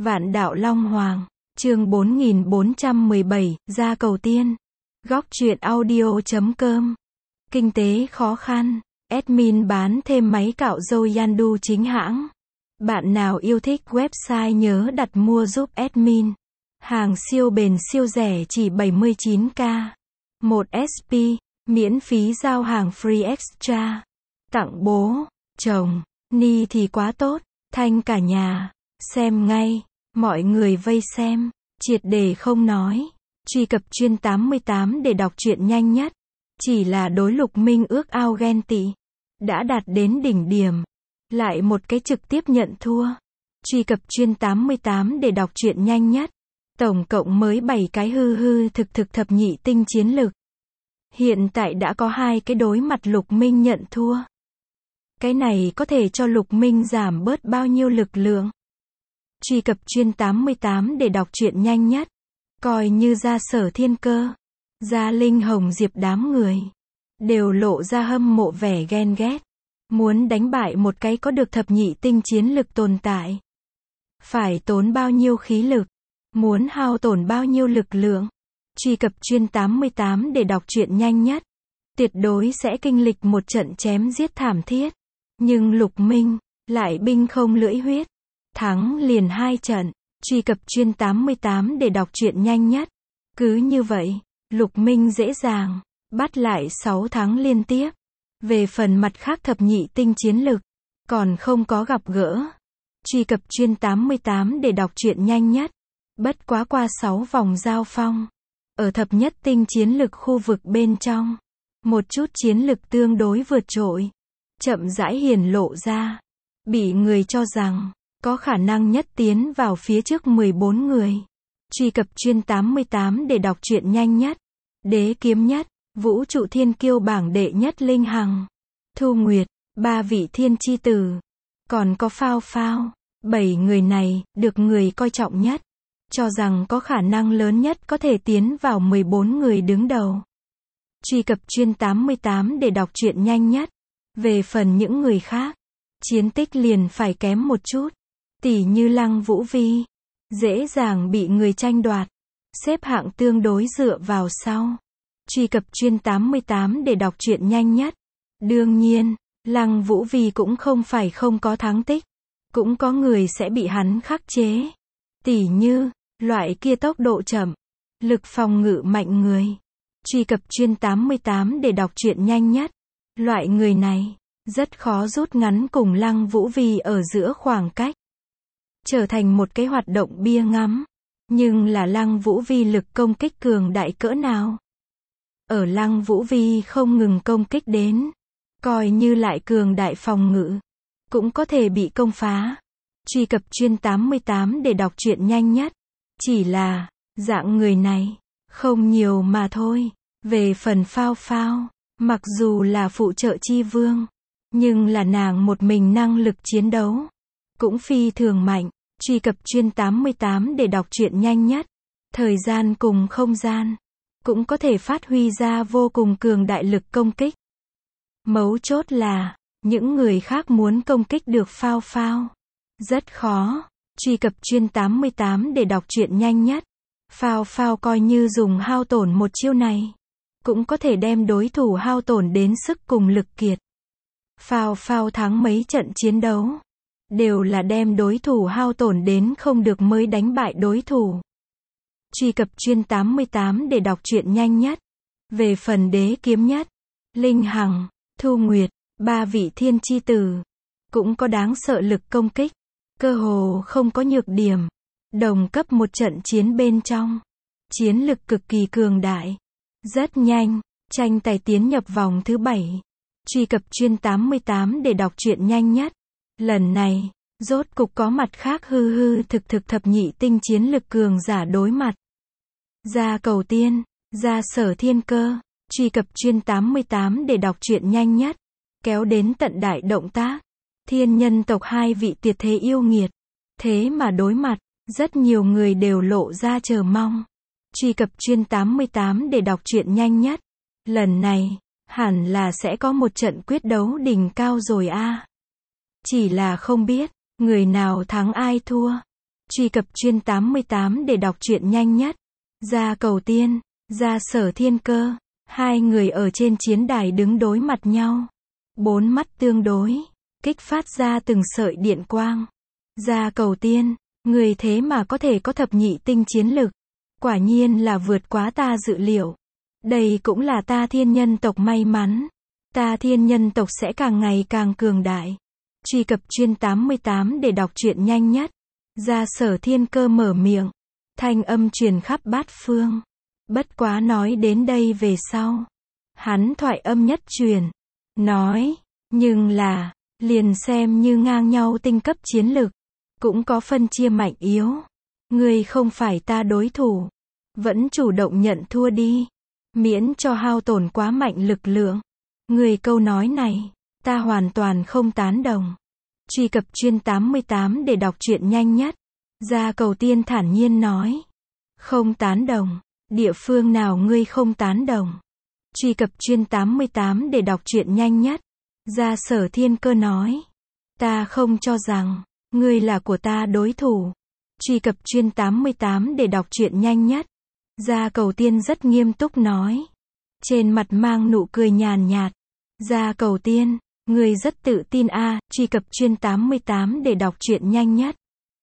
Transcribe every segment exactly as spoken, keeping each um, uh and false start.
Vạn đạo Long Hoàng, chương bốn nghìn bốn trăm mười bảy, Gia Cầu Tiên. Góc truyện audio chấm com. Kinh tế khó khăn, admin bán thêm máy cạo râu Yandu chính hãng. Bạn nào yêu thích website nhớ đặt mua giúp admin. Hàng siêu bền siêu rẻ chỉ bảy mươi chín k. một ét pê, miễn phí giao hàng free extra. Tặng bố, chồng, ni thì quá tốt, thanh cả nhà. Xem ngay, mọi người vây xem, triệt để không nói. Truy cập chuyên tám mươi tám để đọc truyện nhanh nhất. Chỉ là đối Lục Minh ước ao ghen tị. Đã đạt đến đỉnh điểm. Lại một cái trực tiếp nhận thua. Truy cập chuyên tám mươi tám để đọc truyện nhanh nhất. Tổng cộng mới bảy cái hư hư thực thực thập nhị tinh chiến lực. Hiện tại đã có hai cái đối mặt Lục Minh nhận thua. Cái này có thể cho Lục Minh giảm bớt bao nhiêu lực lượng. Truy cập chuyên tám mươi tám để đọc truyện nhanh nhất. Coi như Gia Sở Thiên Cơ, Gia Linh Hồng Diệp đám người đều lộ ra hâm mộ vẻ ghen ghét. Muốn đánh bại một cái có được thập nhị tinh chiến lực tồn tại. Phải tốn bao nhiêu khí lực. Muốn hao tổn bao nhiêu lực lượng. Truy cập chuyên tám mươi tám để đọc truyện nhanh nhất. Tuyệt đối sẽ kinh lịch một trận chém giết thảm thiết. Nhưng Lục Minh lại binh không lưỡi huyết. Thắng liền hai trận. Truy cập chuyên tám mươi tám để đọc truyện nhanh nhất. Cứ như vậy, Lục Minh dễ dàng bắt lại sáu tháng liên tiếp. Về phần mặt khác thập nhị tinh chiến lực, còn không có gặp gỡ. Truy cập chuyên tám mươi tám để đọc truyện nhanh nhất. Bất quá qua sáu vòng giao phong. Ở thập nhất tinh chiến lực khu vực bên trong, một chút chiến lực tương đối vượt trội. Chậm rãi hiển lộ ra. Bị người cho rằng có khả năng nhất tiến vào phía trước mười bốn người. Truy cập chuyên tám mươi tám để đọc truyện nhanh nhất. Đế kiếm nhất, vũ trụ thiên kiêu bảng đệ nhất Linh Hằng, Thu Nguyệt, ba vị thiên chi tử. Còn có Phao Phao. Bảy người này, được người coi trọng nhất. Cho rằng có khả năng lớn nhất có thể tiến vào mười bốn người đứng đầu. Truy cập chuyên tám mươi tám để đọc truyện nhanh nhất. Về phần những người khác, chiến tích liền phải kém một chút. Tỷ như Lăng Vũ Vi, dễ dàng bị người tranh đoạt. Xếp hạng tương đối dựa vào sau. Truy cập chuyên tám mươi tám để đọc truyện nhanh nhất. Đương nhiên, Lăng Vũ Vi cũng không phải không có thắng tích. Cũng có người sẽ bị hắn khắc chế. Tỷ như, loại kia tốc độ chậm, lực phòng ngự mạnh người. Truy cập chuyên tám mươi tám để đọc truyện nhanh nhất. Loại người này, rất khó rút ngắn cùng Lăng Vũ Vi ở giữa khoảng cách. Trở thành một cái hoạt động bia ngắm. Nhưng là Lăng Vũ Vi lực công kích cường đại cỡ nào? Ở Lăng Vũ Vi không ngừng công kích đến. Coi như lại cường đại phòng ngự. Cũng có thể bị công phá. Truy cập chuyên tám mươi tám để đọc truyện nhanh nhất. Chỉ là, dạng người này, không nhiều mà thôi. Về phần Phao Phao, mặc dù là phụ trợ chi vương, nhưng là nàng một mình năng lực chiến đấu. Cũng phi thường mạnh. Truy cập chuyên tám mươi tám để đọc truyện nhanh nhất. Thời gian cùng không gian, cũng có thể phát huy ra vô cùng cường đại lực công kích. Mấu chốt là, những người khác muốn công kích được Phao Phao, rất khó. Truy cập chuyên tám mươi tám để đọc truyện nhanh nhất. Phao Phao coi như dùng hao tổn một chiêu này, cũng có thể đem đối thủ hao tổn đến sức cùng lực kiệt. Phao Phao thắng mấy trận chiến đấu, đều là đem đối thủ hao tổn đến không được mới đánh bại đối thủ. Truy cập chuyên tám mươi tám để đọc truyện nhanh nhất. Về phần đế kiếm nhất, Linh Hằng, Thu Nguyệt, ba vị thiên chi tử, cũng có đáng sợ lực công kích. Cơ hồ không có nhược điểm. Đồng cấp một trận chiến bên trong. Chiến lực cực kỳ cường đại. Rất nhanh, tranh tài tiến nhập vòng thứ bảy. Truy cập chuyên tám mươi tám để đọc truyện nhanh nhất. Lần này, rốt cục có mặt khác hư hư thực thực thập nhị tinh chiến lực cường giả đối mặt. Gia Cầu Tiên, Gia Sở Thiên Cơ. Truy cập chuyên tám mươi tám để đọc truyện nhanh nhất. Kéo đến tận đại động tác. Thiên nhân tộc hai vị tuyệt thế yêu nghiệt. Thế mà đối mặt, rất nhiều người đều lộ ra chờ mong. Truy cập chuyên tám mươi tám để đọc truyện nhanh nhất. Lần này, hẳn là sẽ có một trận quyết đấu đỉnh cao rồi a. Chỉ là không biết, người nào thắng ai thua. Truy cập chuyên tám mươi tám để đọc truyện nhanh nhất. Gia Cầu Tiên, Gia Sở Thiên Cơ. Hai người ở trên chiến đài đứng đối mặt nhau. Bốn mắt tương đối, kích phát ra từng sợi điện quang. Gia Cầu Tiên, người thế mà có thể có thập nhị tinh chiến lực. Quả nhiên là vượt quá ta dự liệu. Đây cũng là ta thiên nhân tộc may mắn. Ta thiên nhân tộc sẽ càng ngày càng cường đại. Truy cập chuyên tám mươi tám để đọc truyện nhanh nhất. Gia Sở Thiên Cơ mở miệng. Thanh âm truyền khắp bát phương. Bất quá nói đến đây về sau. Hắn thoại âm nhất truyền. Nói, nhưng là, liền xem như ngang nhau tinh cấp chiến lực. Cũng có phân chia mạnh yếu. Người không phải ta đối thủ. Vẫn chủ động nhận thua đi. Miễn cho hao tổn quá mạnh lực lượng. Người câu nói này, ta hoàn toàn không tán đồng. Truy cập chuyên tám mươi tám để đọc truyện nhanh nhất. Gia Cầu Tiên thản nhiên nói. Không tán đồng. Địa phương nào ngươi không tán đồng? Truy cập chuyên tám mươi tám để đọc truyện nhanh nhất. Gia Sở Thiên Cơ nói. Ta không cho rằng, ngươi là của ta đối thủ. Truy cập chuyên tám mươi tám để đọc truyện nhanh nhất. Gia Cầu Tiên rất nghiêm túc nói. Trên mặt mang nụ cười nhàn nhạt. Gia Cầu Tiên, ngươi rất tự tin a. À, truy cập chuyên tám mươi tám để đọc truyện nhanh nhất.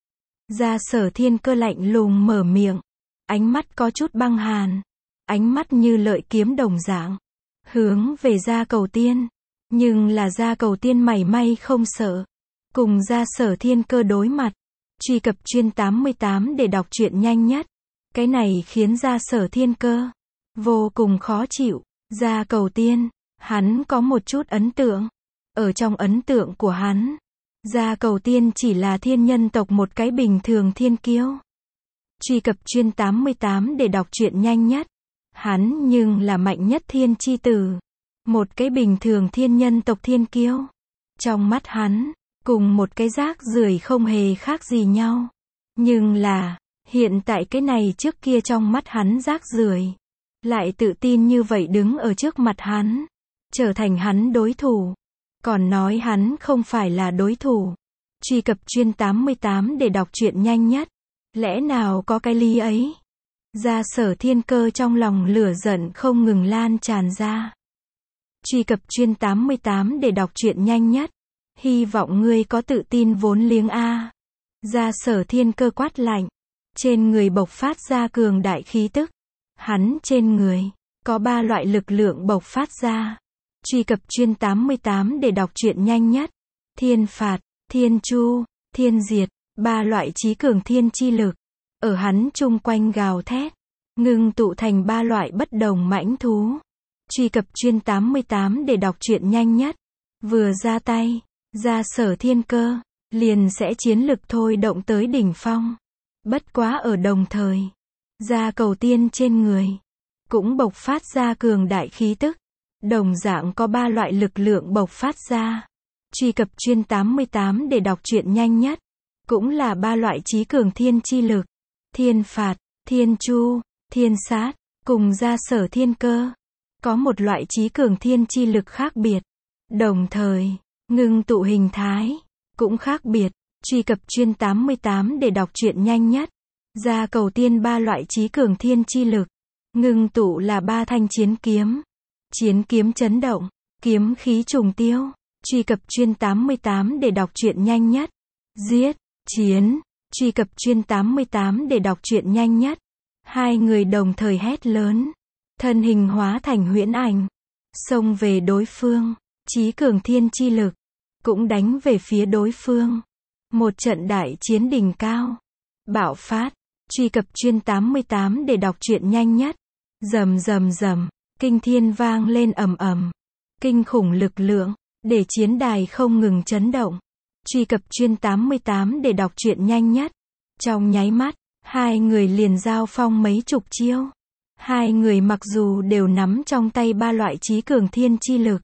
Gia Sở Thiên Cơ lạnh lùng mở miệng. Ánh mắt có chút băng hàn. Ánh mắt như lợi kiếm đồng dạng. Hướng về Gia Cầu Tiên. Nhưng là Gia Cầu Tiên mảy may không sợ. Cùng Gia Sở Thiên Cơ đối mặt. Truy cập chuyên tám mươi tám để đọc truyện nhanh nhất. Cái này khiến Gia Sở Thiên Cơ vô cùng khó chịu. Gia Cầu Tiên, hắn có một chút ấn tượng. Ở trong ấn tượng của hắn, Gia Cầu Tiên chỉ là thiên nhân tộc một cái bình thường thiên kiêu. Truy cập chuyên tám mươi tám để đọc truyện nhanh nhất. Hắn nhưng là mạnh nhất thiên chi tử. Một cái bình thường thiên nhân tộc thiên kiêu. Trong mắt hắn, cùng một cái rác rưởi không hề khác gì nhau. Nhưng là, hiện tại cái này trước kia trong mắt hắn rác rưởi, lại tự tin như vậy đứng ở trước mặt hắn, trở thành hắn đối thủ. Còn nói hắn không phải là đối thủ. Truy cập chuyên tám mươi tám để đọc truyện nhanh nhất. Lẽ nào có cái lý ấy? Gia Sở Thiên Cơ trong lòng lửa giận không ngừng lan tràn ra. Truy cập chuyên tám mươi tám để đọc truyện nhanh nhất. Hy vọng ngươi có tự tin vốn liếng a. Gia Sở Thiên Cơ quát lạnh. Trên người bộc phát ra cường đại khí tức. Hắn trên người có ba loại lực lượng bộc phát ra. Truy cập chuyên tám mươi tám để đọc truyện nhanh nhất. Thiên phạt, thiên chu, thiên diệt, ba loại chí cường thiên chi lực. Ở hắn chung quanh gào thét. Ngưng tụ thành ba loại bất đồng mãnh thú. Truy cập chuyên tám mươi tám để đọc truyện nhanh nhất. Vừa ra tay, Gia Sở Thiên Cơ liền sẽ chiến lực thôi động tới đỉnh phong. Bất quá ở đồng thời, Gia Cầu Tiên trên người cũng bộc phát ra cường đại khí tức. Đồng dạng có ba loại lực lượng bộc phát ra. Truy cập chuyên tám mươi tám để đọc truyện nhanh nhất. Cũng là ba loại chí cường thiên chi lực. Thiên phạt, thiên chu, thiên sát, cùng Gia Sở Thiên Cơ có một loại chí cường thiên chi lực khác biệt. Đồng thời, ngưng tụ hình thái cũng khác biệt. Truy cập chuyên tám mươi tám để đọc truyện nhanh nhất. Gia Cầu Tiên ba loại chí cường thiên chi lực. Ngưng tụ là ba thanh chiến kiếm. Chiến kiếm chấn động, kiếm khí trùng tiêu. Truy cập chuyên tám mươi tám để đọc truyện nhanh nhất. Giết, chiến. Truy cập chuyên tám mươi tám để đọc truyện nhanh nhất. Hai người đồng thời hét lớn. Thân hình hóa thành huyễn ảnh. Xông về đối phương. Chí cường thiên chi lực. Cũng đánh về phía đối phương. Một trận đại chiến đỉnh cao. Bạo phát. Truy cập chuyên tám mươi tám để đọc truyện nhanh nhất. Rầm rầm rầm. Kinh thiên vang lên ầm ầm. Kinh khủng lực lượng. Để chiến đài không ngừng chấn động. Truy cập chuyên tám mươi tám để đọc truyện nhanh nhất. Trong nháy mắt, hai người liền giao phong mấy chục chiêu. Hai người mặc dù đều nắm trong tay ba loại chí cường thiên chi lực.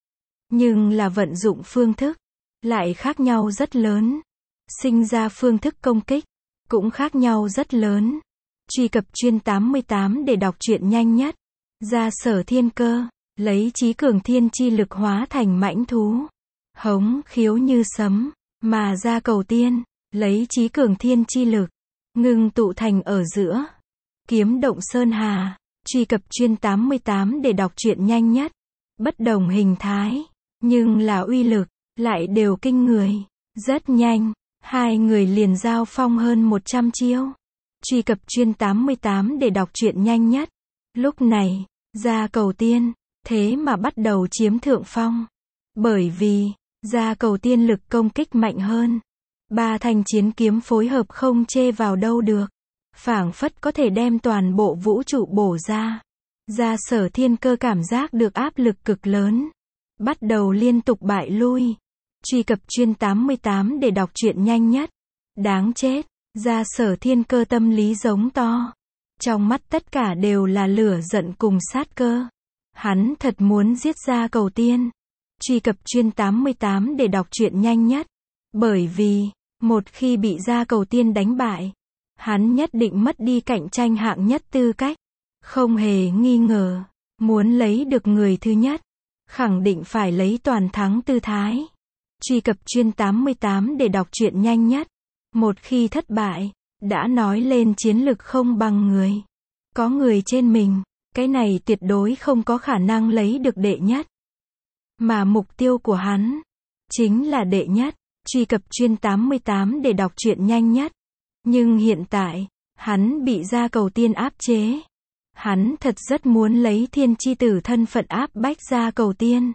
Nhưng là vận dụng phương thức lại khác nhau rất lớn. Sinh ra phương thức công kích cũng khác nhau rất lớn. Truy cập chuyên tám mươi tám để đọc truyện nhanh nhất. Gia Sở Thiên Cơ lấy chí cường thiên chi lực hóa thành mãnh thú. Hống khiếu như sấm. Mà Gia Cầu Tiên lấy chí cường thiên chi lực ngưng tụ thành ở giữa. Kiếm động sơn hà. Truy cập chuyên tám mươi tám để đọc truyện nhanh nhất. Bất đồng hình thái, nhưng là uy lực, lại đều kinh người. Rất nhanh, hai người liền giao phong hơn một trăm chiêu. Truy cập chuyên tám mươi tám để đọc truyện nhanh nhất. Lúc này, Gia Cầu Tiên, thế mà bắt đầu chiếm thượng phong. Bởi vì, Gia Cầu Tiên lực công kích mạnh hơn. Ba thanh chiến kiếm phối hợp không chê vào đâu được. Phảng phất có thể đem toàn bộ vũ trụ bổ ra. Gia Sở Thiên Cơ cảm giác được áp lực cực lớn. Bắt đầu liên tục bại lui. Truy cập chuyên tám mươi tám để đọc truyện nhanh nhất. Đáng chết. Gia Sở Thiên Cơ tâm lý giống to. Trong mắt tất cả đều là lửa giận cùng sát cơ. Hắn thật muốn giết Gia Cầu Tiên. Truy cập chuyên tám mươi tám để đọc truyện nhanh nhất. Bởi vì, một khi bị Gia Cầu Tiên đánh bại, hắn nhất định mất đi cạnh tranh hạng nhất tư cách. Không hề nghi ngờ, muốn lấy được người thứ nhất, khẳng định phải lấy toàn thắng tư thái. Truy cập chuyên tám mươi tám để đọc truyện nhanh nhất. Một khi thất bại, đã nói lên chiến lực không bằng người. Có người trên mình, cái này tuyệt đối không có khả năng lấy được đệ nhất. Mà mục tiêu của hắn, chính là đệ nhất. Truy cập chuyên tám mươi tám để đọc truyện nhanh nhất. Nhưng hiện tại, hắn bị Gia Cầu Tiên áp chế. Hắn thật rất muốn lấy Thiên Chi Tử thân phận áp bách Gia Cầu Tiên.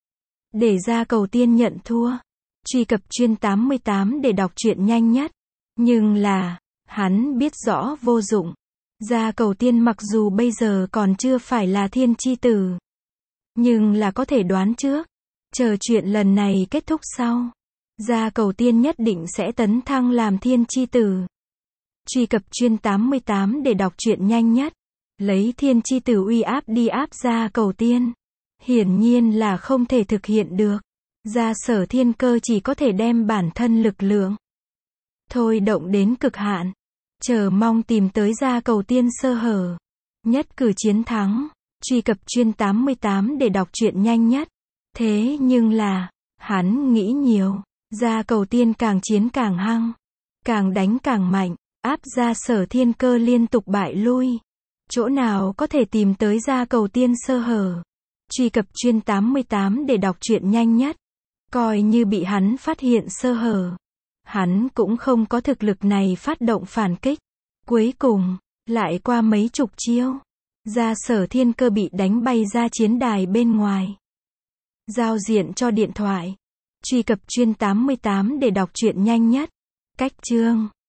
Để Gia Cầu Tiên nhận thua. Truy cập chuyên tám mươi tám để đọc truyện nhanh nhất. Nhưng là, hắn biết rõ vô dụng. Gia Cầu Tiên mặc dù bây giờ còn chưa phải là Thiên Chi Tử, nhưng là có thể đoán trước. Chờ chuyện lần này kết thúc sau, Gia Cầu Tiên nhất định sẽ tấn thăng làm Thiên Chi Tử. Truy cập chuyên tám mươi tám để đọc truyện nhanh nhất. Lấy Thiên Chi Tử uy áp đi áp Gia Cầu Tiên, hiển nhiên là không thể thực hiện được. Gia Sở Thiên Cơ chỉ có thể đem bản thân lực lượng thôi động đến cực hạn, chờ mong tìm tới Gia Cầu Tiên sơ hở, nhất cử chiến thắng. Truy cập chuyên tám mươi tám để đọc truyện nhanh nhất. Thế nhưng là, hắn nghĩ nhiều. Gia Cầu Tiên càng chiến càng hăng, càng đánh càng mạnh, áp Gia Sở Thiên Cơ liên tục bại lui. Chỗ nào có thể tìm tới Gia Cầu Tiên sơ hở. Truy cập chuyên tám mươi tám để đọc truyện nhanh nhất. Coi như bị hắn phát hiện sơ hở, hắn cũng không có thực lực này phát động phản kích. Cuối cùng, lại qua mấy chục chiêu, Gia Sở Thiên Cơ bị đánh bay ra chiến đài bên ngoài. Giao diện cho điện thoại. Truy cập chuyên tám mươi tám để đọc truyện nhanh nhất. Cách chương